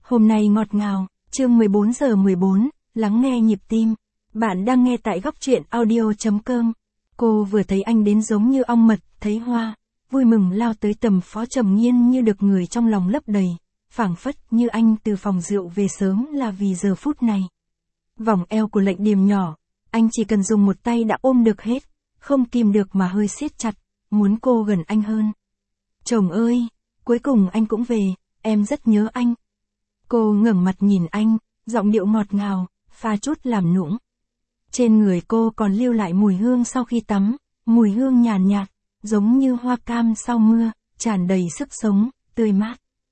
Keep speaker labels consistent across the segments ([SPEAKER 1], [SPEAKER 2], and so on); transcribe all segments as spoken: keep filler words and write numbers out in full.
[SPEAKER 1] Hôm nay ngọt ngào, chương mười bốn giờ mười bốn, lắng nghe nhịp tim. Bạn đang nghe tại góc truyện audio.com. Cô vừa thấy anh đến giống như ong mật, thấy hoa, vui mừng lao tới tầm Phó Trầm Nghiên như được người trong lòng lấp đầy, phảng phất như anh từ phòng rượu về sớm là vì giờ phút này. Vòng eo của Lệnh Điềm nhỏ, anh chỉ cần dùng một tay đã ôm được hết, không kìm được mà hơi siết chặt, muốn cô gần anh hơn. Chồng ơi, cuối cùng anh cũng về, em rất nhớ anh. Cô ngẩng mặt nhìn anh, giọng điệu ngọt ngào, pha chút làm nũng. Trên người cô còn lưu lại mùi hương sau khi tắm, mùi hương nhàn nhạt, giống như hoa cam sau mưa, tràn đầy sức sống, tươi mát.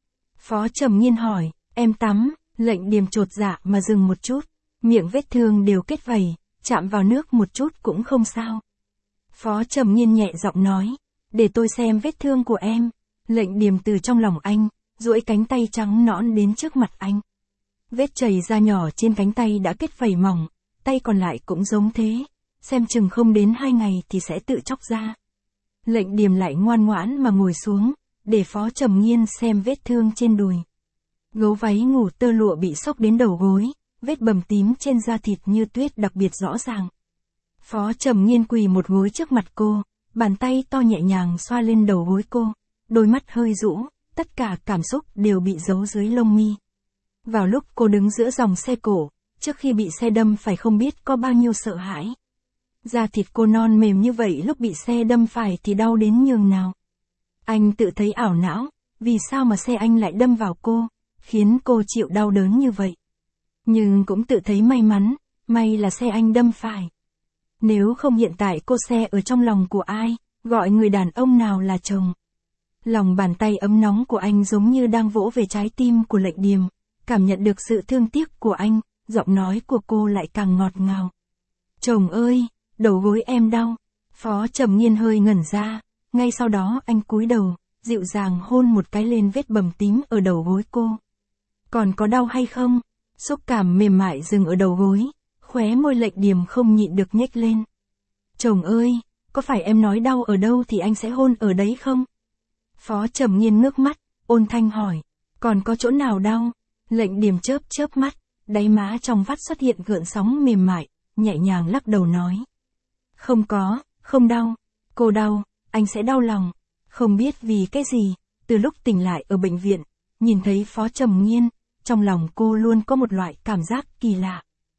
[SPEAKER 1] Phó Trầm Nghiên hỏi, em tắm, Lệnh Điềm chột dạ mà dừng một chút, miệng vết thương đều kết vảy, chạm vào nước một chút cũng không sao. Phó Trầm Nghiên nhẹ giọng nói, để tôi xem vết thương của em. Lệnh Điềm từ trong lòng anh, duỗi cánh tay trắng nõn đến trước mặt anh. Vết chảy da nhỏ trên cánh tay đã kết vảy mỏng, tay còn lại cũng giống thế, xem chừng không đến hai ngày thì sẽ tự chóc ra. Lệnh Điềm lại ngoan ngoãn mà ngồi xuống, để Phó Trầm Nghiên xem vết thương trên đùi. Gấu váy ngủ tơ lụa bị xốc đến đầu gối, vết bầm tím trên da thịt như tuyết đặc biệt rõ ràng. Phó Trầm Nghiên quỳ một gối trước mặt cô, bàn tay to nhẹ nhàng xoa lên đầu gối cô, đôi mắt hơi rũ, tất cả cảm xúc đều bị giấu dưới lông mi. Vào lúc cô đứng giữa dòng xe cổ, trước khi bị xe đâm phải không biết có bao nhiêu sợ hãi. Da thịt cô non mềm như vậy lúc bị xe đâm phải thì đau đến nhường nào. Anh tự thấy ảo não, vì sao mà xe anh lại đâm vào cô, khiến cô chịu đau đớn như vậy. Nhưng cũng tự thấy may mắn, may là xe anh đâm phải. Nếu không hiện tại cô xe ở trong lòng của ai, gọi người đàn ông nào là chồng. Lòng bàn tay ấm nóng của anh giống như đang vỗ về trái tim của Lệnh Điềm, cảm nhận được sự thương tiếc của anh, giọng nói của cô lại càng ngọt ngào. Chồng ơi, đầu gối em đau. Phó Trầm Nghiên hơi ngẩn ra, ngay sau đó anh cúi đầu, dịu dàng hôn một cái lên vết bầm tím ở đầu gối cô. Còn có đau hay không? Xúc cảm mềm mại dừng ở đầu gối, khóe môi Lệnh Điềm không nhịn được nhếch lên. Chồng ơi, có phải em nói đau ở đâu thì anh sẽ hôn ở đấy không? Phó Trầm Nghiên ngước mắt, ôn thanh hỏi, còn có chỗ nào đau? Lệnh Điềm chớp chớp mắt, đáy má trong vắt xuất hiện gợn sóng mềm mại, nhẹ nhàng lắc đầu nói. Không có, không đau. Cô đau, anh sẽ đau lòng. Không biết vì cái gì, từ lúc tỉnh lại ở bệnh viện, nhìn thấy Phó Trầm Nghiên, trong lòng cô luôn có một loại cảm giác kỳ lạ.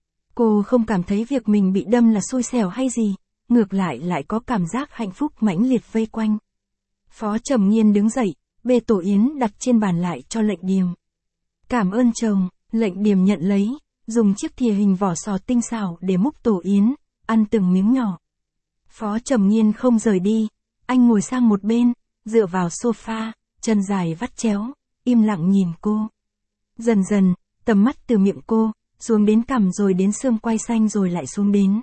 [SPEAKER 1] Cô không cảm thấy việc mình bị đâm là xui xẻo hay gì, ngược lại lại có cảm giác hạnh phúc mãnh liệt vây quanh. Phó Trầm Nghiên đứng dậy, bê tổ yến đặt trên bàn lại cho Lệnh Điềm. Cảm ơn chồng. Lệnh Điềm nhận lấy, dùng chiếc thìa hình vỏ sò tinh xảo để múc tổ yến, ăn từng miếng nhỏ. Phó Trầm Nghiên không rời đi, anh ngồi sang một bên, dựa vào sofa, chân dài vắt chéo, im lặng nhìn cô. Dần dần, tầm mắt từ miệng cô, xuống đến cằm rồi đến xương quai xanh rồi lại xuống đến.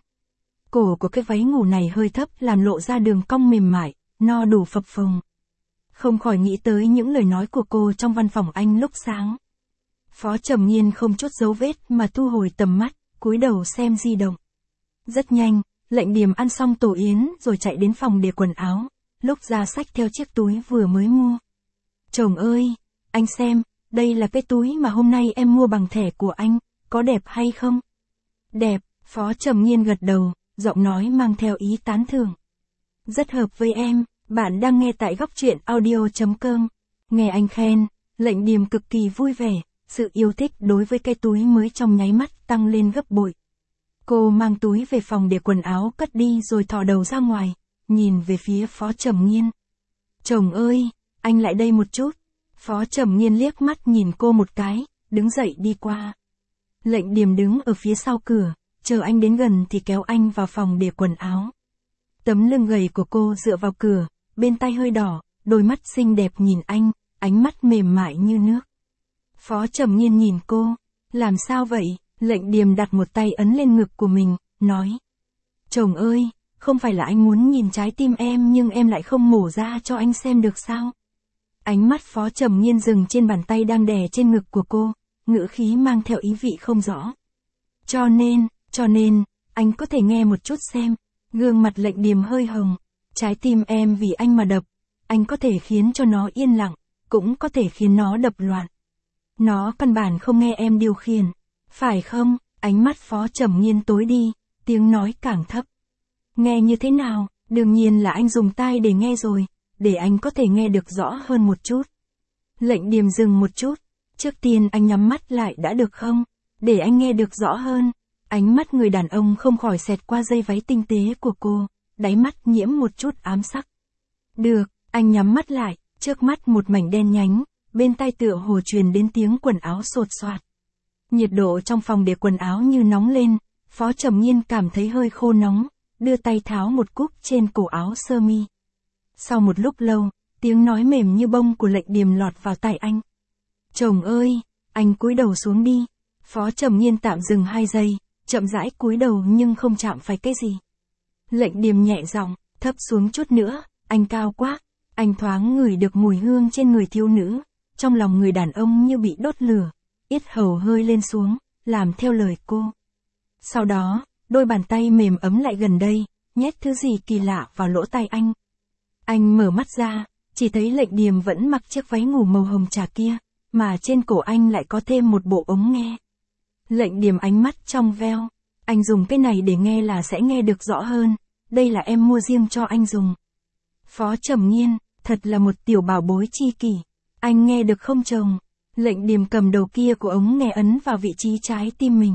[SPEAKER 1] Cổ của cái váy ngủ này hơi thấp làm lộ ra đường cong mềm mại, no đủ phập phồng. Không khỏi nghĩ tới những lời nói của cô trong văn phòng anh lúc sáng. Phó Trầm Nghiên không chút dấu vết mà thu hồi tầm mắt, cúi đầu xem di động. Rất nhanh, Lệnh Điềm ăn xong tổ yến rồi chạy đến phòng để quần áo, lúc ra xách theo chiếc túi vừa mới mua. Chồng ơi, anh xem, đây là cái túi mà hôm nay em mua bằng thẻ của anh, có đẹp hay không? Đẹp. Phó Trầm Nghiên gật đầu, giọng nói mang theo ý tán thưởng. Rất hợp với em. Bạn đang nghe tại góc truyện audio.com. Nghe anh khen, Lệnh Điềm cực kỳ vui vẻ, sự yêu thích đối với cái túi mới trong nháy mắt tăng lên gấp bội. Cô mang túi về phòng để quần áo cất đi rồi thò đầu ra ngoài, nhìn về phía Phó Trầm Nghiên. Chồng ơi, anh lại đây một chút. Phó Trầm Nghiên liếc mắt nhìn cô một cái, đứng dậy đi qua. Lệnh Điềm đứng ở phía sau cửa, chờ anh đến gần thì kéo anh vào phòng để quần áo. Tấm lưng gầy của cô dựa vào cửa, bên tai hơi đỏ, đôi mắt xinh đẹp nhìn anh, ánh mắt mềm mại như nước. Phó Trầm Nghiên nhìn cô, làm sao vậy? Lệnh Điềm đặt một tay ấn lên ngực của mình, nói. Chồng ơi, không phải là anh muốn nhìn trái tim em nhưng em lại không mổ ra cho anh xem được sao? Ánh mắt Phó Trầm Nghiên dừng trên bàn tay đang đè trên ngực của cô, ngữ khí mang theo ý vị không rõ. Cho nên, cho nên, anh có thể nghe một chút xem. Gương mặt Lệnh Điềm hơi hồng. Trái tim em vì anh mà đập, anh có thể khiến cho nó yên lặng, cũng có thể khiến nó đập loạn. Nó căn bản không nghe em điều khiển. Phải không? Ánh mắt Phó Trầm Nghiên tối đi, tiếng nói càng thấp. Nghe như thế nào? Đương nhiên là anh dùng tai để nghe rồi, để anh có thể nghe được rõ hơn một chút. Lệnh Điềm dừng một chút. Trước tiên anh nhắm mắt lại đã được không? Để anh nghe được rõ hơn. Ánh mắt người đàn ông không khỏi xẹt qua dây váy tinh tế của cô, đáy mắt nhiễm một chút ám sắc. Được, anh nhắm mắt lại, trước mắt một mảnh đen nhánh, bên tai tựa hồ truyền đến tiếng quần áo sột soạt. Nhiệt độ trong phòng để quần áo như nóng lên, Phó Trầm Nghiên cảm thấy hơi khô nóng, đưa tay tháo một cúc trên cổ áo sơ mi. Sau một lúc lâu, tiếng nói mềm như bông của Lệnh Điềm lọt vào tai anh. Chồng ơi, anh cúi đầu xuống đi. Phó Trầm Nghiên tạm dừng hai giây, chậm rãi cúi đầu nhưng không chạm phải cái gì. Lệnh Điềm nhẹ giọng, thấp xuống chút nữa, anh cao quá. Anh thoáng ngửi được mùi hương trên người thiếu nữ, trong lòng người đàn ông như bị đốt lửa, yết hầu hơi lên xuống, làm theo lời cô. Sau đó, đôi bàn tay mềm ấm lại gần đây, nhét thứ gì kỳ lạ vào lỗ tai anh. Anh mở mắt ra, chỉ thấy Lệnh Điềm vẫn mặc chiếc váy ngủ màu hồng trà kia, mà trên cổ anh lại có thêm một bộ ống nghe. Lệnh Điềm ánh mắt trong veo, anh dùng cái này để nghe là sẽ nghe được rõ hơn, đây là em mua riêng cho anh dùng. Phó Trầm Nghiên, thật là một tiểu bảo bối chi kỷ, anh nghe được không chồng? Lệnh Điềm cầm đầu kia của ống nghe ấn vào vị trí trái tim mình.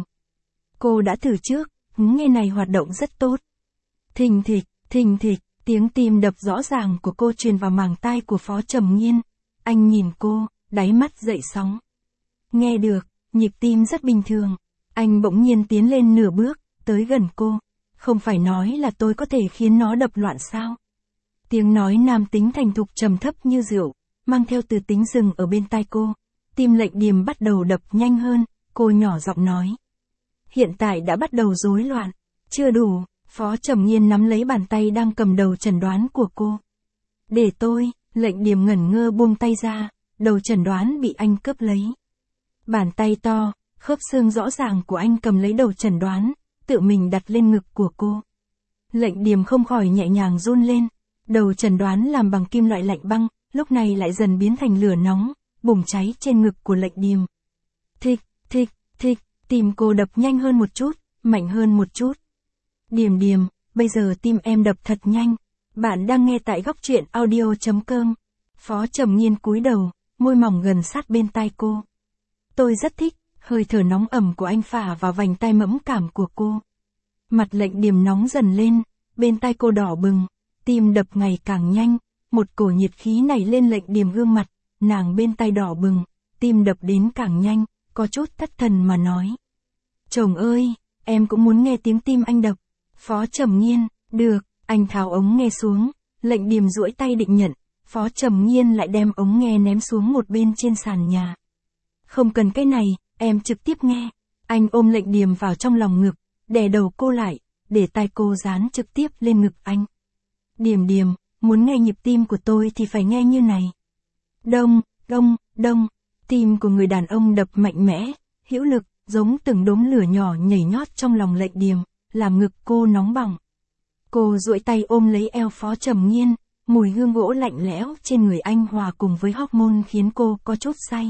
[SPEAKER 1] Cô đã thử trước, ống nghe này hoạt động rất tốt. Thình thịch, thình thịch, tiếng tim đập rõ ràng của cô truyền vào màng tai của Phó Trầm Nghiên. Anh nhìn cô, đáy mắt dậy sóng. Nghe được, nhịp tim rất bình thường. Anh bỗng nhiên tiến lên nửa bước, tới gần cô. Không phải nói là tôi có thể khiến nó đập loạn sao? Tiếng nói nam tính thành thục trầm thấp như rượu, mang theo từ tính rừng ở bên tai cô. Tim Lệnh Điềm bắt đầu đập nhanh hơn, cô nhỏ giọng nói. Hiện tại đã bắt đầu rối loạn. Chưa đủ, Phó Trầm Nghiên nắm lấy bàn tay đang cầm đầu chẩn đoán của cô. Để tôi, Lệnh Điềm ngẩn ngơ buông tay ra, đầu chẩn đoán bị anh cướp lấy. Bàn tay to, khớp xương rõ ràng của anh cầm lấy đầu chẩn đoán, tự mình đặt lên ngực của cô. Lệnh Điềm không khỏi nhẹ nhàng run lên, đầu chẩn đoán làm bằng kim loại lạnh băng, lúc này lại dần biến thành lửa nóng, bùng cháy trên ngực của Lệnh Điềm. Thịch, thịch, thịch, tim cô đập nhanh hơn một chút, mạnh hơn một chút. Điềm Điềm, bây giờ tim em đập thật nhanh. Bạn đang nghe tại góc truyện audio chấm com. Phó Trầm Nghiên cúi đầu, môi mỏng gần sát bên tai cô. Tôi rất thích, hơi thở nóng ẩm của anh phả vào vành tai mẫn cảm của cô. Mặt Lệnh Điềm nóng dần lên, bên tai cô đỏ bừng, tim đập ngày càng nhanh, một cổ nhiệt khí nảy lên Lệnh Điềm gương mặt, nàng bên tai đỏ bừng, tim đập đến càng nhanh, có chút thất thần mà nói. Chồng ơi, em cũng muốn nghe tiếng tim anh đập. Phó Trầm Nghiên, được, anh tháo ống nghe xuống, Lệnh Điềm duỗi tay định nhận, Phó Trầm Nghiên lại đem ống nghe ném xuống một bên trên sàn nhà. Không cần cái này, em trực tiếp nghe. Anh ôm Lệnh Điềm vào trong lòng ngực, đè đầu cô lại, để tai cô dán trực tiếp lên ngực anh. Điềm Điềm, muốn nghe nhịp tim của tôi thì phải nghe như này. Đông, đông, đông, tim của người đàn ông đập mạnh mẽ, hữu lực, giống từng đốm lửa nhỏ nhảy nhót trong lòng Lệnh Điềm, làm ngực cô nóng bỏng. Cô duỗi tay ôm lấy eo Phó Trầm Nghiên, mùi hương gỗ lạnh lẽo trên người anh hòa cùng với hormone khiến cô có chút say.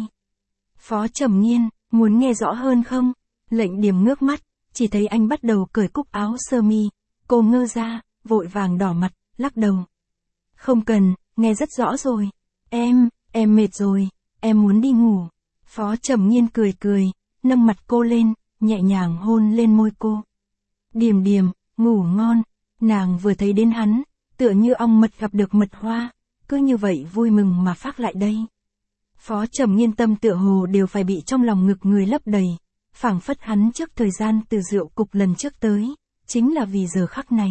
[SPEAKER 1] Phó Trầm Nghiên, muốn nghe rõ hơn không? Lệnh Điềm ngước mắt, chỉ thấy anh bắt đầu cởi cúc áo sơ mi. Cô ngơ ra, vội vàng đỏ mặt, lắc đầu. Không cần, nghe rất rõ rồi. Em, em mệt rồi, em muốn đi ngủ. Phó Trầm Nghiên cười cười, nâng mặt cô lên, nhẹ nhàng hôn lên môi cô. Điềm Điềm, ngủ ngon. Nàng vừa thấy đến hắn, tựa như ong mật gặp được mật hoa, cứ như vậy vui mừng mà phác lại đây. Phó Trầm Nghiên tâm tựa hồ đều phải bị trong lòng ngực người lấp đầy, phảng phất hắn trước thời gian từ rượu cục lần trước tới, chính là vì giờ khắc này.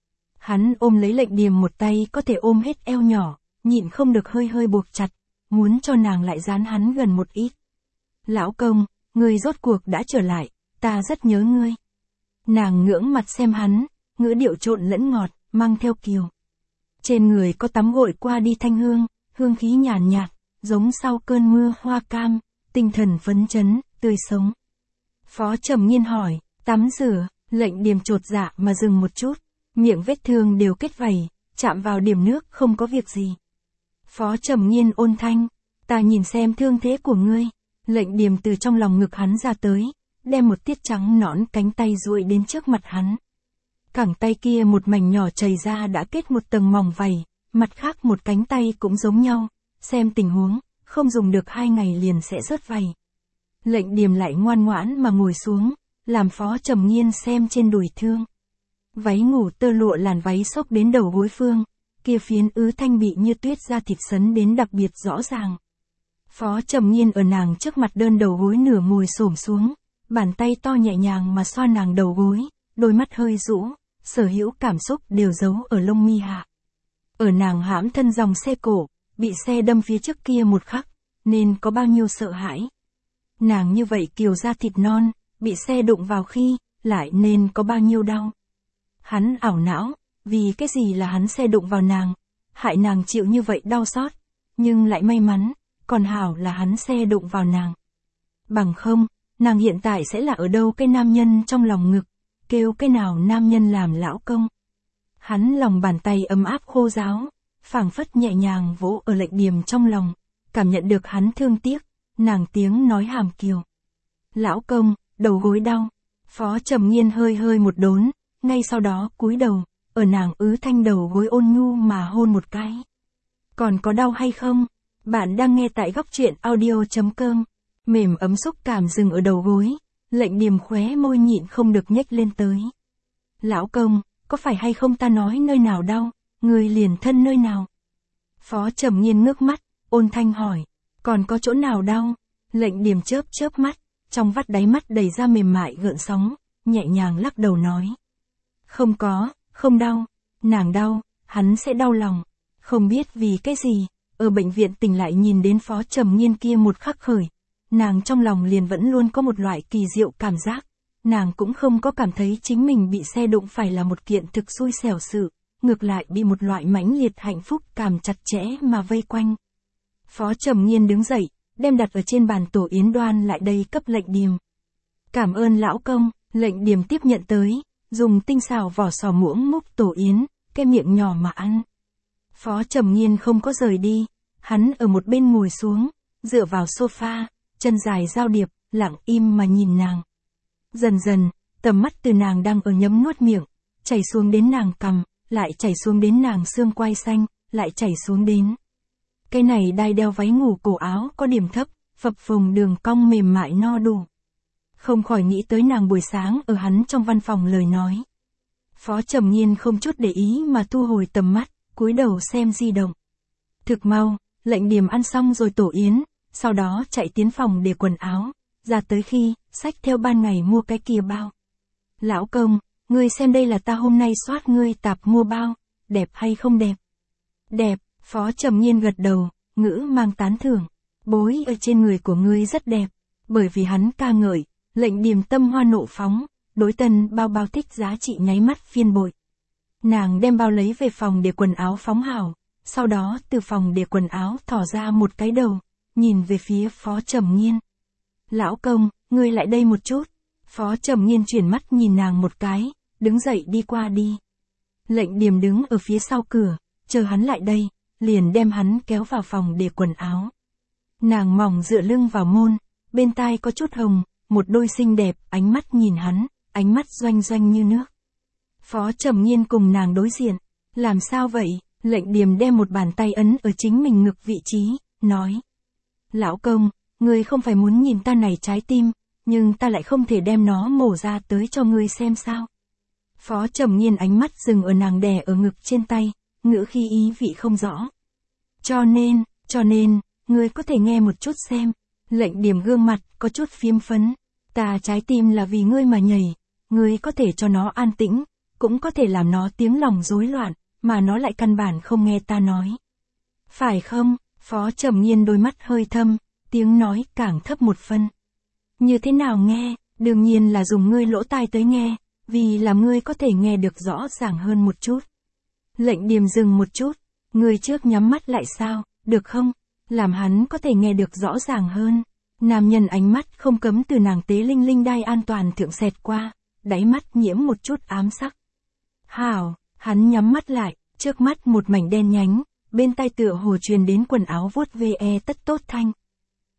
[SPEAKER 1] Hắn ôm lấy Lệnh Điềm một tay có thể ôm hết eo nhỏ, nhịn không được hơi hơi buộc chặt, muốn cho nàng lại dán hắn gần một ít. Lão công, ngươi rốt cuộc đã trở lại, ta rất nhớ ngươi. Nàng ngưỡng mặt xem hắn, ngữ điệu trộn lẫn ngọt, mang theo kiều. Trên người có tắm gội qua đi thanh hương, hương khí nhàn nhạt, giống sau cơn mưa hoa cam, tinh thần phấn chấn, tươi sống. Phó Trầm Nghiên hỏi, tắm rửa, Lệnh Điềm chột dạ mà dừng một chút, miệng vết thương đều kết vảy, chạm vào điểm nước không có việc gì. Phó Trầm Nghiên ôn thanh, ta nhìn xem thương thế của ngươi. Lệnh Điềm từ trong lòng ngực hắn ra tới, đem một tiết trắng nõn cánh tay duỗi đến trước mặt hắn. Cẳng tay kia một mảnh nhỏ chảy ra đã kết một tầng mỏng vảy, mặt khác một cánh tay cũng giống nhau, xem tình huống, không dùng được hai ngày liền sẽ rớt vảy. Lệnh Điềm lại ngoan ngoãn mà ngồi xuống, làm Phó Trầm Nghiên xem trên đùi thương. Váy ngủ tơ lụa làn váy xốc đến đầu gối phương, kia phiến ứ thanh bị như tuyết da thịt sấn đến đặc biệt rõ ràng. Phó Trầm Nghiên ở nàng trước mặt đơn đầu gối nửa ngồi xổm xuống, bàn tay to nhẹ nhàng mà xoa nàng đầu gối, đôi mắt hơi rũ, sở hữu cảm xúc đều giấu ở lông mi hạ. Ở nàng hãm thân dòng xe cổ, bị xe đâm phía trước kia một khắc, nên có bao nhiêu sợ hãi. Nàng như vậy kiều da thịt non, bị xe đụng vào khi, lại nên có bao nhiêu đau. Hắn ảo não, vì cái gì là hắn xe đụng vào nàng, hại nàng chịu như vậy đau xót, nhưng lại may mắn, còn hảo là hắn xe đụng vào nàng. Bằng không, nàng hiện tại sẽ là ở đâu cái nam nhân trong lòng ngực, kêu cái nào nam nhân làm lão công. Hắn lòng bàn tay ấm áp khô ráo, phảng phất nhẹ nhàng vỗ ở Lệnh Điềm trong lòng, cảm nhận được hắn thương tiếc, nàng tiếng nói hàm kiều. Lão công, đầu gối đau. Phó Trầm Nghiên hơi hơi một đốn, ngay sau đó cúi đầu, ở nàng ứ thanh đầu gối ôn nhu mà hôn một cái. Còn có đau hay không? Bạn đang nghe tại góc truyện audio chấm com. Mềm ấm xúc cảm dừng ở đầu gối, Lệnh Điềm khóe môi nhịn không được nhếch lên tới. Lão công, có phải hay không ta nói nơi nào đau, người liền thân nơi nào? Phó Trầm Nghiên ngước mắt, ôn thanh hỏi, còn có chỗ nào đau? Lệnh Điềm chớp chớp mắt, trong vắt đáy mắt đầy ra mềm mại gợn sóng, nhẹ nhàng lắc đầu nói. Không có, không đau, nàng đau, hắn sẽ đau lòng. Không biết vì cái gì, ở bệnh viện tỉnh lại nhìn đến Phó Trầm Nghiên kia một khắc khởi, nàng trong lòng liền vẫn luôn có một loại kỳ diệu cảm giác, nàng cũng không có cảm thấy chính mình bị xe đụng phải là một kiện thực xui xẻo sự, ngược lại bị một loại mãnh liệt hạnh phúc cảm chặt chẽ mà vây quanh. Phó Trầm Nghiên đứng dậy, đem đặt ở trên bàn tổ yến đoan lại đây cấp Lệnh Điềm. Cảm ơn lão công. Lệnh Điềm tiếp nhận tới, dùng tinh xào vỏ sò muỗng múc tổ yến, cái miệng nhỏ mà ăn. Phó Trầm Nghiên không có rời đi, hắn ở một bên ngồi xuống, dựa vào sofa, chân dài giao điệp, lặng im mà nhìn nàng. Dần dần, tầm mắt từ nàng đang ở nhấm nuốt miệng, chảy xuống đến nàng cằm, lại chảy xuống đến nàng xương quai xanh, lại chảy xuống đến. Cái này đai đeo váy ngủ cổ áo có điểm thấp, phập phồng đường cong mềm mại no đủ. Không khỏi nghĩ tới nàng buổi sáng ở hắn trong văn phòng lời nói. Phó Trầm Nghiên không chút để ý mà thu hồi tầm mắt, cúi đầu xem di động. Thực mau, Lệnh Điềm ăn xong rồi tổ yến, sau đó chạy tiến phòng để quần áo, ra tới khi, xách theo ban ngày mua cái kia bao. Lão công, ngươi xem đây là ta hôm nay soát ngươi tạp mua bao, đẹp hay không đẹp? Đẹp. Phó Trầm Nghiên gật đầu, ngữ mang tán thưởng. Bối ở trên người của ngươi rất đẹp. Bởi vì hắn ca ngợi, Lệnh Điềm tâm hoa nộ phóng, đối tân bao bao thích giá trị nháy mắt phiên bội. Nàng đem bao lấy về phòng để quần áo phóng hảo, sau đó từ phòng để quần áo thỏ ra một cái đầu, nhìn về phía Phó Trầm Nghiên. Lão công, ngươi lại đây một chút. Phó Trầm Nghiên chuyển mắt nhìn nàng một cái, đứng dậy đi qua đi. Lệnh Điềm đứng ở phía sau cửa, chờ hắn lại đây, liền đem hắn kéo vào phòng để quần áo. Nàng mỏng dựa lưng vào môn, bên tai có chút hồng, một đôi xinh đẹp, ánh mắt nhìn hắn, ánh mắt doanh doanh như nước. Phó Trầm Nghiên cùng nàng đối diện, làm sao vậy? Lệnh Điềm đem một bàn tay ấn ở chính mình ngực vị trí, nói. Lão công, ngươi không phải muốn nhìn ta này trái tim, nhưng ta lại không thể đem nó mổ ra tới cho ngươi xem sao. Phó Trầm Nghiên ánh mắt dừng ở nàng đè ở ngực trên tay, ngữ khi ý vị không rõ. Cho nên, cho nên, ngươi có thể nghe một chút xem. Lệnh Điềm gương mặt, có chút phiếm phấn. Ta trái tim là vì ngươi mà nhảy, ngươi có thể cho nó an tĩnh, cũng có thể làm nó tiếng lòng rối loạn, mà nó lại căn bản không nghe ta nói. Phải không? Phó Trầm Nghiên đôi mắt hơi thâm, tiếng nói càng thấp một phân. Như thế nào nghe? Đương nhiên là dùng ngươi lỗ tai tới nghe, vì làm ngươi có thể nghe được rõ ràng hơn một chút. Lệnh Điềm dừng một chút, ngươi trước nhắm mắt lại sao, được không? Làm hắn có thể nghe được rõ ràng hơn. Nam nhân ánh mắt không cấm từ nàng tế linh linh đai an toàn thượng xẹt qua, đáy mắt nhiễm một chút ám sắc. Hảo, hắn nhắm mắt lại, trước mắt một mảnh đen nhánh, bên tai tựa hồ truyền đến quần áo vuốt ve tất tốt thanh.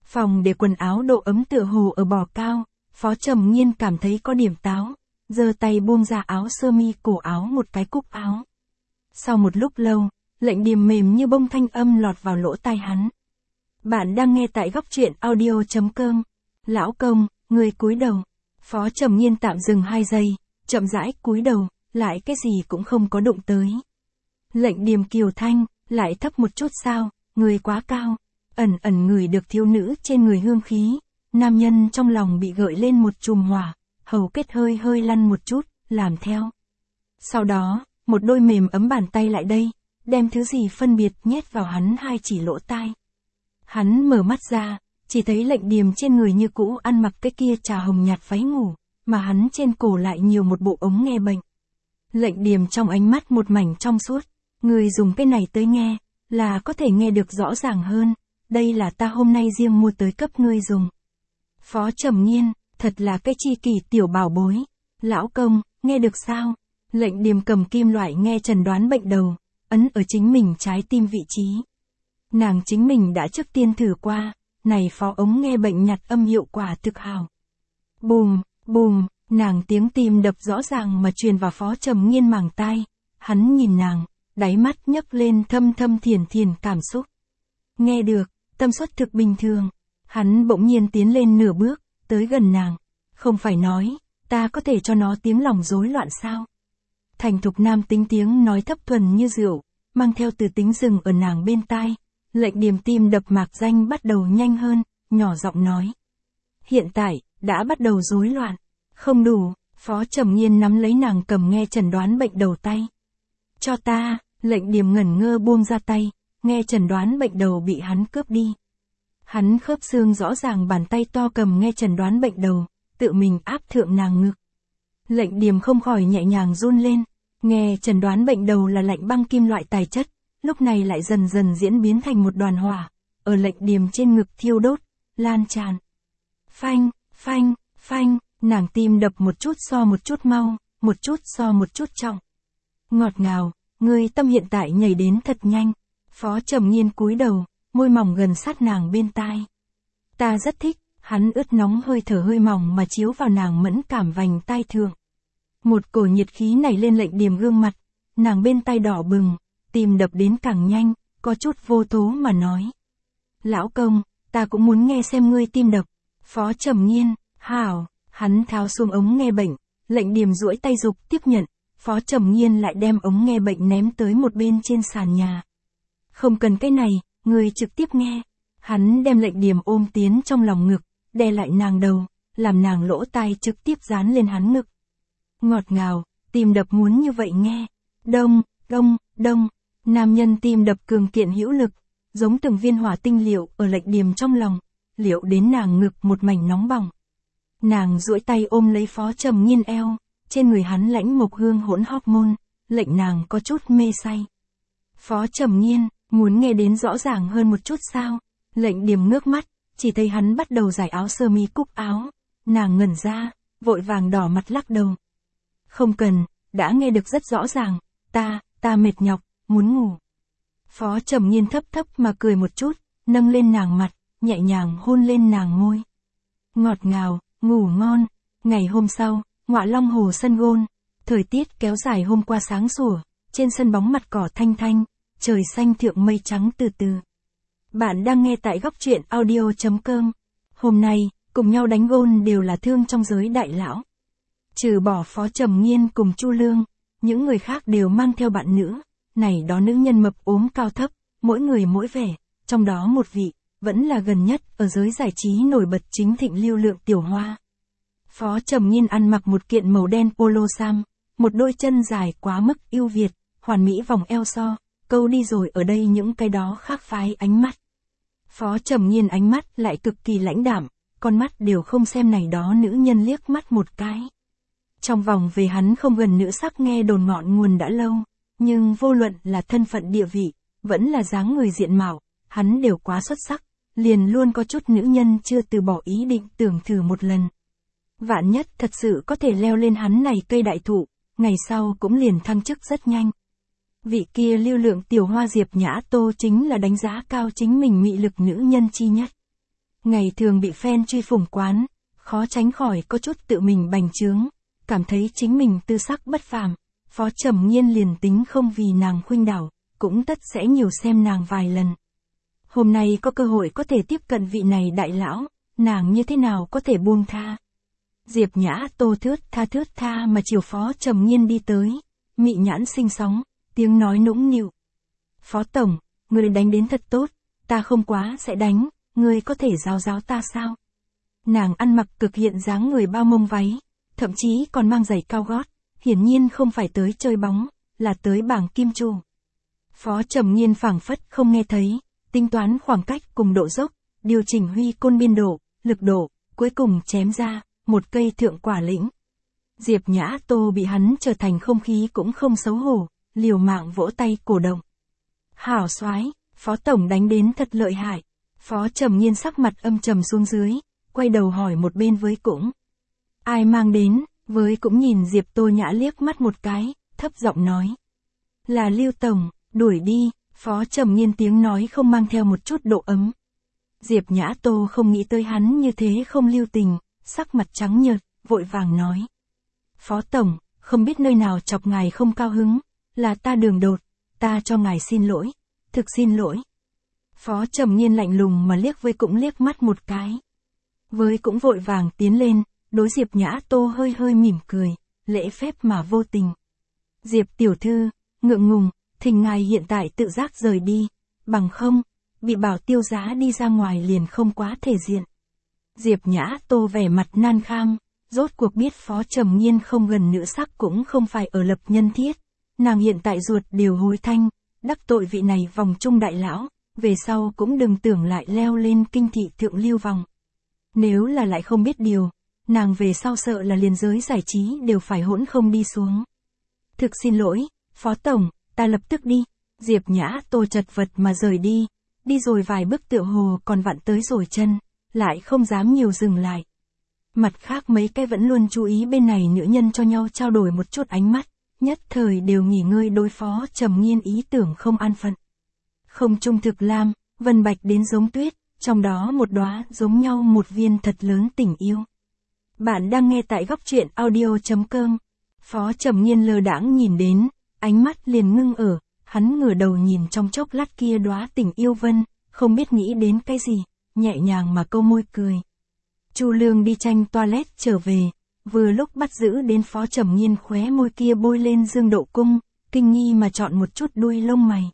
[SPEAKER 1] Phòng để quần áo độ ấm tựa hồ ở bò cao, Phó Trầm Nghiên cảm thấy có điểm táo, giơ tay buông ra áo sơ mi cổ áo một cái cúc áo. Sau một lúc lâu, lệnh điềm mềm như bông thanh âm lọt vào lỗ tai hắn. Bạn đang nghe tại góc truyện audio.com. Lão công, người cúi đầu. Phó Trầm Nghiên tạm dừng hai giây, chậm rãi cúi đầu, lại cái gì cũng không có đụng tới. Lệnh điềm kiều thanh, lại thấp một chút sao, người quá cao. Ẩn ẩn ngửi được thiếu nữ trên người hương khí, nam nhân trong lòng bị gợi lên một chùm hỏa, hầu kết hơi hơi lăn một chút, làm theo. Sau đó, một đôi mềm ấm bàn tay lại đây, đem thứ gì phân biệt nhét vào hắn hai chỉ lỗ tai. Hắn mở mắt ra, chỉ thấy lệnh điềm trên người như cũ ăn mặc cái kia trà hồng nhạt váy ngủ, mà hắn trên cổ lại nhiều một bộ ống nghe bệnh. Lệnh điềm trong ánh mắt một mảnh trong suốt, người dùng cái này tới nghe, là có thể nghe được rõ ràng hơn, đây là ta hôm nay riêng mua tới cấp ngươi dùng. Phó Trầm Nghiên, thật là cái chi kỷ tiểu bảo bối. Lão công, nghe được sao? Lệnh điềm cầm kim loại nghe chẩn đoán bệnh đầu, ấn ở chính mình trái tim vị trí. Nàng chính mình đã trước tiên thử qua, này phó ống nghe bệnh nhặt âm hiệu quả thực hào. Bùm, bùm, nàng tiếng tim đập rõ ràng mà truyền vào Phó Trầm Nghiên màng tai. Hắn nhìn nàng, đáy mắt nhấc lên thâm thâm thiền thiền cảm xúc. Nghe được, tâm suất thực bình thường. Hắn bỗng nhiên tiến lên nửa bước, tới gần nàng. Không phải nói, ta có thể cho nó tiếng lòng rối loạn sao? Thành thục nam tính tiếng nói thấp thuần như rượu, mang theo từ tính rừng ở nàng bên tai. Lệnh điềm tim đập mạc danh bắt đầu nhanh hơn, nhỏ giọng nói. Hiện tại, đã bắt đầu rối loạn. Không đủ, Phó Trầm Nghiên nắm lấy nàng cầm nghe chẩn đoán bệnh đầu tay. Cho ta, lệnh điềm ngẩn ngơ buông ra tay, nghe chẩn đoán bệnh đầu bị hắn cướp đi. Hắn khớp xương rõ ràng bàn tay to cầm nghe chẩn đoán bệnh đầu, tự mình áp thượng nàng ngực. Lệnh điềm không khỏi nhẹ nhàng run lên, nghe chẩn đoán bệnh đầu là lạnh băng kim loại tài chất, lúc này lại dần dần diễn biến thành một đoàn hỏa, ở lệnh điềm trên ngực thiêu đốt, lan tràn. Phanh, phanh, phanh, nàng tim đập một chút so một chút mau, một chút so một chút trọng. Ngọt ngào, người tâm hiện tại nhảy đến thật nhanh. Phó Trầm Nghiên cúi đầu, môi mỏng gần sát nàng bên tai. Ta rất thích, hắn ướt nóng hơi thở hơi mỏng mà chiếu vào nàng mẫn cảm vành tai thượng. Một cổ nhiệt khí nảy lên lệnh điềm gương mặt, nàng bên tai đỏ bừng, tim đập đến càng nhanh, có chút vô tố mà nói. Lão công, ta cũng muốn nghe xem ngươi tim đập. Phó Trầm Nghiên, hảo, hắn tháo xuống ống nghe bệnh, lệnh điềm duỗi tay dục tiếp nhận, Phó Trầm Nghiên lại đem ống nghe bệnh ném tới một bên trên sàn nhà. Không cần cái này, người trực tiếp nghe. Hắn đem lệnh điềm ôm tiến trong lòng ngực, đè lại nàng đầu, làm nàng lỗ tai trực tiếp dán lên hắn ngực. Ngọt ngào, tim đập muốn như vậy nghe. Đông, đông, đông, nam nhân tim đập cường kiện hữu lực, giống từng viên hỏa tinh liệu ở lệnh điềm trong lòng, liệu đến nàng ngực một mảnh nóng bỏng. Nàng duỗi tay ôm lấy Phó Trầm Nghiên eo, trên người hắn lãnh mộc hương hỗn hormone, lệnh nàng có chút mê say. Phó Trầm Nghiên, muốn nghe đến rõ ràng hơn một chút sao? Lệnh điềm ngước mắt, chỉ thấy hắn bắt đầu giải áo sơ mi cúc áo. Nàng ngẩn ra, vội vàng đỏ mặt lắc đầu. Không cần, đã nghe được rất rõ ràng, ta, ta mệt nhọc, muốn ngủ. Phó Trầm Nghiên thấp thấp mà cười một chút, nâng lên nàng mặt, nhẹ nhàng hôn lên nàng môi. Ngọt ngào, ngủ ngon. Ngày hôm sau, Ngọa Long Hồ sân gôn, thời tiết kéo dài hôm qua sáng sủa, trên sân bóng mặt cỏ thanh thanh, trời xanh thượng mây trắng từ từ. Bạn đang nghe tại góc truyện audio.com. Hôm nay, cùng nhau đánh gôn đều là thương trong giới đại lão. Trừ bỏ Phó Trầm Nghiên cùng Chu Lương, những người khác đều mang theo bạn nữ, này đó nữ nhân mập ốm cao thấp, mỗi người mỗi vẻ, trong đó một vị, vẫn là gần nhất ở giới giải trí nổi bật chính thịnh lưu lượng tiểu hoa. Phó Trầm Nghiên ăn mặc một kiện màu đen polo sam, một đôi chân dài quá mức ưu việt, hoàn mỹ vòng eo so, câu đi rồi ở đây những cái đó khác phái ánh mắt. Phó Trầm Nghiên ánh mắt lại cực kỳ lãnh đạm, con mắt đều không xem này đó nữ nhân liếc mắt một cái. Trong vòng về hắn không gần nữ sắc nghe đồn ngọn nguồn đã lâu, nhưng vô luận là thân phận địa vị, vẫn là dáng người diện mạo, hắn đều quá xuất sắc, liền luôn có chút nữ nhân chưa từ bỏ ý định tưởng thử một lần. Vạn nhất thật sự có thể leo lên hắn này cây đại thụ, ngày sau cũng liền thăng chức rất nhanh. Vị kia lưu lượng tiểu hoa Diệp Nhã Tô chính là đánh giá cao chính mình mị lực nữ nhân chi nhất. Ngày thường bị fan truy phủng quán, khó tránh khỏi có chút tự mình bành trướng, cảm thấy chính mình tư sắc bất phàm. Phó Trầm Nghiên liền tính không vì nàng khuynh đảo, cũng tất sẽ nhiều xem nàng vài lần. Hôm nay có cơ hội có thể tiếp cận vị này đại lão, nàng như thế nào có thể buông tha. Diệp Nhã Tô thướt tha thướt tha mà chiều Phó Trầm Nghiên đi tới, mị nhãn xinh sóng, tiếng nói nũng nịu. Phó Tổng, người đánh đến thật tốt, ta không quá sẽ đánh, người có thể giáo giáo ta sao? Nàng ăn mặc cực hiện dáng người bao mông váy, thậm chí còn mang giày cao gót, hiển nhiên không phải tới chơi bóng, là tới bảng kim chu. Phó Trầm Nghiên phảng phất không nghe thấy, tính toán khoảng cách cùng độ dốc, điều chỉnh huy côn biên độ, lực độ, cuối cùng chém ra, một cây thượng quả lĩnh. Diệp Nhã Tô bị hắn trở thành không khí cũng không xấu hổ, liều mạng vỗ tay cổ động. Hảo soái, Phó Tổng đánh đến thật lợi hại. Phó Trầm Nghiên sắc mặt âm trầm xuống dưới, quay đầu hỏi một bên với cũng. Ai mang đến, với cũng nhìn Diệp Tô Nhã liếc mắt một cái, thấp giọng nói. Là Lưu Tổng, đuổi đi, Phó Trầm Nghiên tiếng nói không mang theo một chút độ ấm. Diệp Nhã Tô không nghĩ tới hắn như thế không lưu tình, sắc mặt trắng nhợt, vội vàng nói. Phó Tổng, không biết nơi nào chọc ngài không cao hứng, là ta đường đột, ta cho ngài xin lỗi, thực xin lỗi. Phó Trầm Nghiên lạnh lùng mà liếc với cũng liếc mắt một cái. Với cũng vội vàng tiến lên, đối Diệp Nhã Tô hơi hơi mỉm cười, lễ phép mà vô tình. Diệp tiểu thư, ngượng ngùng, thỉnh ngài hiện tại tự giác rời đi, bằng không, bị bảo tiêu giá đi ra ngoài liền không quá thể diện. Diệp Nhã Tô vẻ mặt nan kham, rốt cuộc biết Phó Trầm Nghiên không gần nữ sắc cũng không phải ở lập nhân thiết, nàng hiện tại ruột đều hối thanh, đắc tội vị này vòng trung đại lão, về sau cũng đừng tưởng lại leo lên kinh thị thượng lưu vòng. Nếu là lại không biết điều, nàng về sau sợ là liền giới giải trí đều phải hỗn không đi xuống. Thực xin lỗi, Phó Tổng, ta lập tức đi. Diệp Nhã Tô chật vật mà rời đi, đi rồi vài bước tựa hồ còn vặn tới rồi chân, lại không dám nhiều dừng lại. Mặt khác mấy cái vẫn luôn chú ý bên này nữ nhân cho nhau trao đổi một chút ánh mắt, nhất thời đều nghỉ ngơi đối Phó Trầm Nghiên ý tưởng không an phận. Không trung thực lam, vân bạch đến giống tuyết, trong đó một đóa giống nhau một viên thật lớn tình yêu. Bạn đang nghe tại góc truyện audio chấm com. Phó Trầm Nghiên lơ đãng nhìn đến, ánh mắt liền ngưng ở, hắn ngửa đầu nhìn trong chốc lát kia đóa tình yêu vân, không biết nghĩ đến cái gì, nhẹ nhàng mà câu môi cười. Chu Lương đi tranh toilet trở về, vừa lúc bắt giữ đến Phó Trầm Nghiên khóe môi kia bôi lên dương độ cung, kinh nghi mà chọn một chút đuôi lông mày.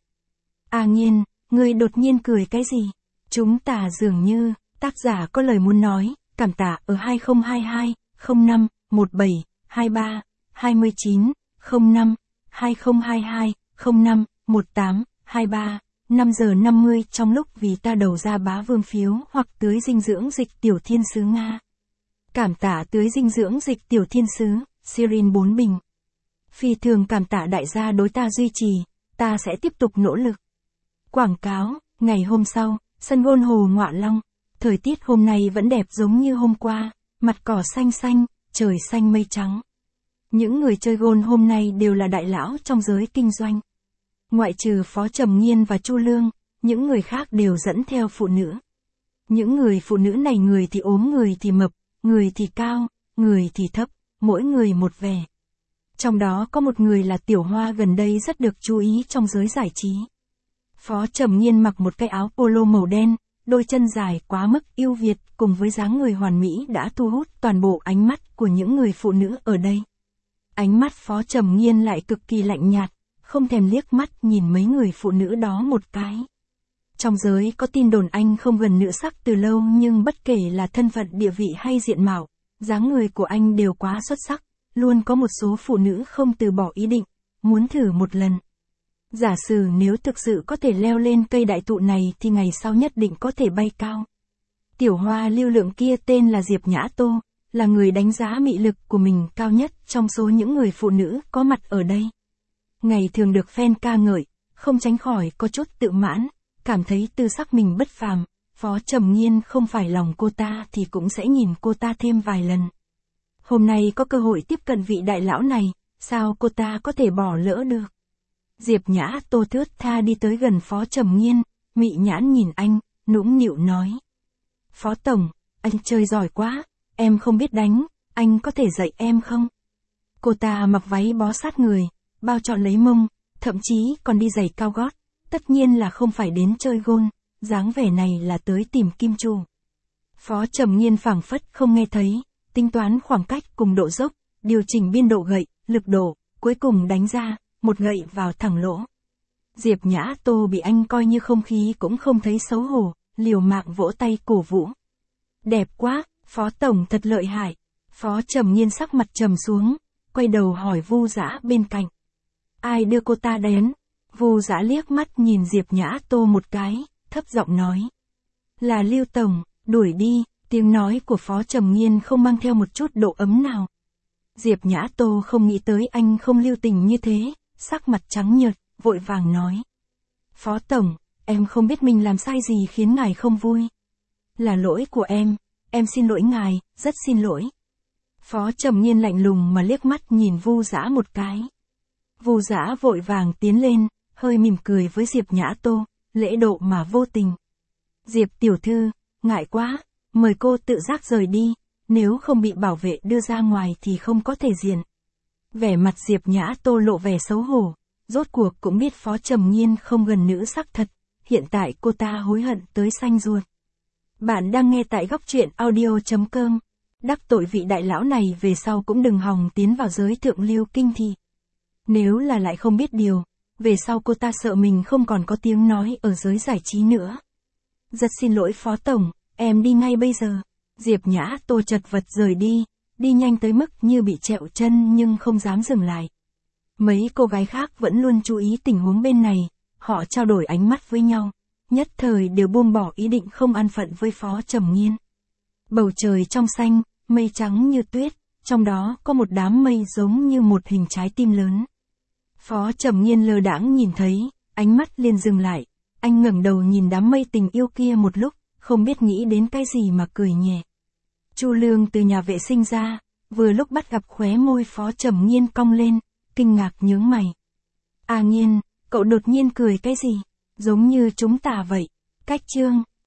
[SPEAKER 1] À Nghiên, ngươi đột nhiên cười cái gì? Chúng ta dường như, tác giả có lời muốn nói, cảm tạ ở hai không hai hai, không năm, một bảy, hai ba, hai chín, không năm, hai không hai hai, không năm, một tám, hai ba, năm giờ năm mươi trong lúc vì ta đầu ra bá vương phiếu hoặc tưới dinh dưỡng dịch tiểu thiên sứ Nga. Cảm tạ tưới dinh dưỡng dịch tiểu thiên sứ, Sirin bốn bình. Phi thường cảm tạ đại gia đối ta duy trì, ta sẽ tiếp tục nỗ lực. Quảng cáo, ngày hôm sau, sân gôn hồ Ngọa Long, thời tiết hôm nay vẫn đẹp giống như hôm qua, mặt cỏ xanh xanh, trời xanh mây trắng. Những người chơi gôn hôm nay đều là đại lão trong giới kinh doanh. Ngoại trừ Phó Trầm Nghiên và Chu Lương, những người khác đều dẫn theo phụ nữ. Những người phụ nữ này người thì ốm người thì mập, người thì cao, người thì thấp, mỗi người một vẻ. Trong đó có một người là Tiểu Hoa gần đây rất được chú ý trong giới giải trí. Phó Trầm Nghiên mặc một cái áo polo màu đen, đôi chân dài quá mức yêu Việt cùng với dáng người hoàn mỹ đã thu hút toàn bộ ánh mắt của những người phụ nữ ở đây. Ánh mắt Phó Trầm Nghiên lại cực kỳ lạnh nhạt, không thèm liếc mắt nhìn mấy người phụ nữ đó một cái. Trong giới có tin đồn anh không gần nữ sắc từ lâu nhưng bất kể là thân phận địa vị hay diện mạo, dáng người của anh đều quá xuất sắc, luôn có một số phụ nữ không từ bỏ ý định, muốn thử một lần. Giả sử nếu thực sự có thể leo lên cây đại thụ này thì ngày sau nhất định có thể bay cao. Tiểu Hoa lưu lượng kia tên là Diệp Nhã Tô, là người đánh giá mị lực của mình cao nhất trong số những người phụ nữ có mặt ở đây. Ngày thường được fan ca ngợi, không tránh khỏi có chút tự mãn, cảm thấy tư sắc mình bất phàm, Phó Trầm Nghiên không phải lòng cô ta thì cũng sẽ nhìn cô ta thêm vài lần. Hôm nay có cơ hội tiếp cận vị đại lão này, sao cô ta có thể bỏ lỡ được? Diệp Nhã Tô thướt tha đi tới gần Phó Trầm Nghiên, mị nhãn nhìn anh, nũng nịu nói. Phó Tổng, anh chơi giỏi quá, em không biết đánh, anh có thể dạy em không? Cô ta mặc váy bó sát người, bao trọn lấy mông, thậm chí còn đi giày cao gót, tất nhiên là không phải đến chơi gôn, dáng vẻ này là tới tìm kim chủ. Phó Trầm Nghiên phảng phất không nghe thấy, tính toán khoảng cách cùng độ dốc, điều chỉnh biên độ gậy, lực độ, cuối cùng đánh ra, một gậy vào thẳng lỗ. Diệp Nhã Tô bị anh coi như không khí cũng không thấy xấu hổ, liều mạng vỗ tay cổ vũ. Đẹp quá, Phó Tổng thật lợi hại. Phó Trầm Nghiên sắc mặt trầm xuống, quay đầu hỏi Vu Dã bên cạnh. Ai đưa cô ta đến? Vu Dã liếc mắt nhìn Diệp Nhã Tô một cái, thấp giọng nói. Là Lưu Tổng, đuổi đi, tiếng nói của Phó Trầm Nghiên không mang theo một chút độ ấm nào. Diệp Nhã Tô không nghĩ tới anh không lưu tình như thế, sắc mặt trắng nhợt, vội vàng nói. Phó Tổng, em không biết mình làm sai gì khiến ngài không vui. Là lỗi của em, em xin lỗi ngài, rất xin lỗi. Phó Trầm Nghiên lạnh lùng mà liếc mắt nhìn Vu Dã một cái. Vu Dã vội vàng tiến lên, hơi mỉm cười với Diệp Nhã Tô, lễ độ mà vô tình. Diệp tiểu thư, ngại quá, mời cô tự giác rời đi, nếu không bị bảo vệ đưa ra ngoài thì không có thể diện. Vẻ mặt Diệp Nhã Tô lộ vẻ xấu hổ, rốt cuộc cũng biết Phó Trầm Nghiên không gần nữ sắc thật, hiện tại cô ta hối hận tới xanh ruột. Bạn đang nghe tại góc truyện audio chấm com. Đắc tội vị đại lão này về sau cũng đừng hòng tiến vào giới thượng lưu kinh thị. Nếu là lại không biết điều, về sau cô ta sợ mình không còn có tiếng nói ở giới giải trí nữa. Rất xin lỗi Phó Tổng, em đi ngay bây giờ. Diệp Nhã Tô chật vật rời đi, đi nhanh tới mức như bị trẹo chân nhưng không dám dừng lại. Mấy cô gái khác vẫn luôn chú ý tình huống bên này, họ trao đổi ánh mắt với nhau, nhất thời đều buông bỏ ý định không an phận với Phó Trầm Nghiên. Bầu trời trong xanh, mây trắng như tuyết, trong đó có một đám mây giống như một hình trái tim lớn. Phó Trầm Nghiên lơ đãng nhìn thấy, ánh mắt liền dừng lại, anh ngẩng đầu nhìn đám mây tình yêu kia một lúc, không biết nghĩ đến cái gì mà cười nhẹ. Chu Lương từ nhà vệ sinh ra, vừa lúc bắt gặp khóe môi Phó Trầm Nghiên cong lên, kinh ngạc nhướng mày. À Nghiên, cậu đột nhiên cười cái gì? Giống như chúng ta vậy. Cách chương.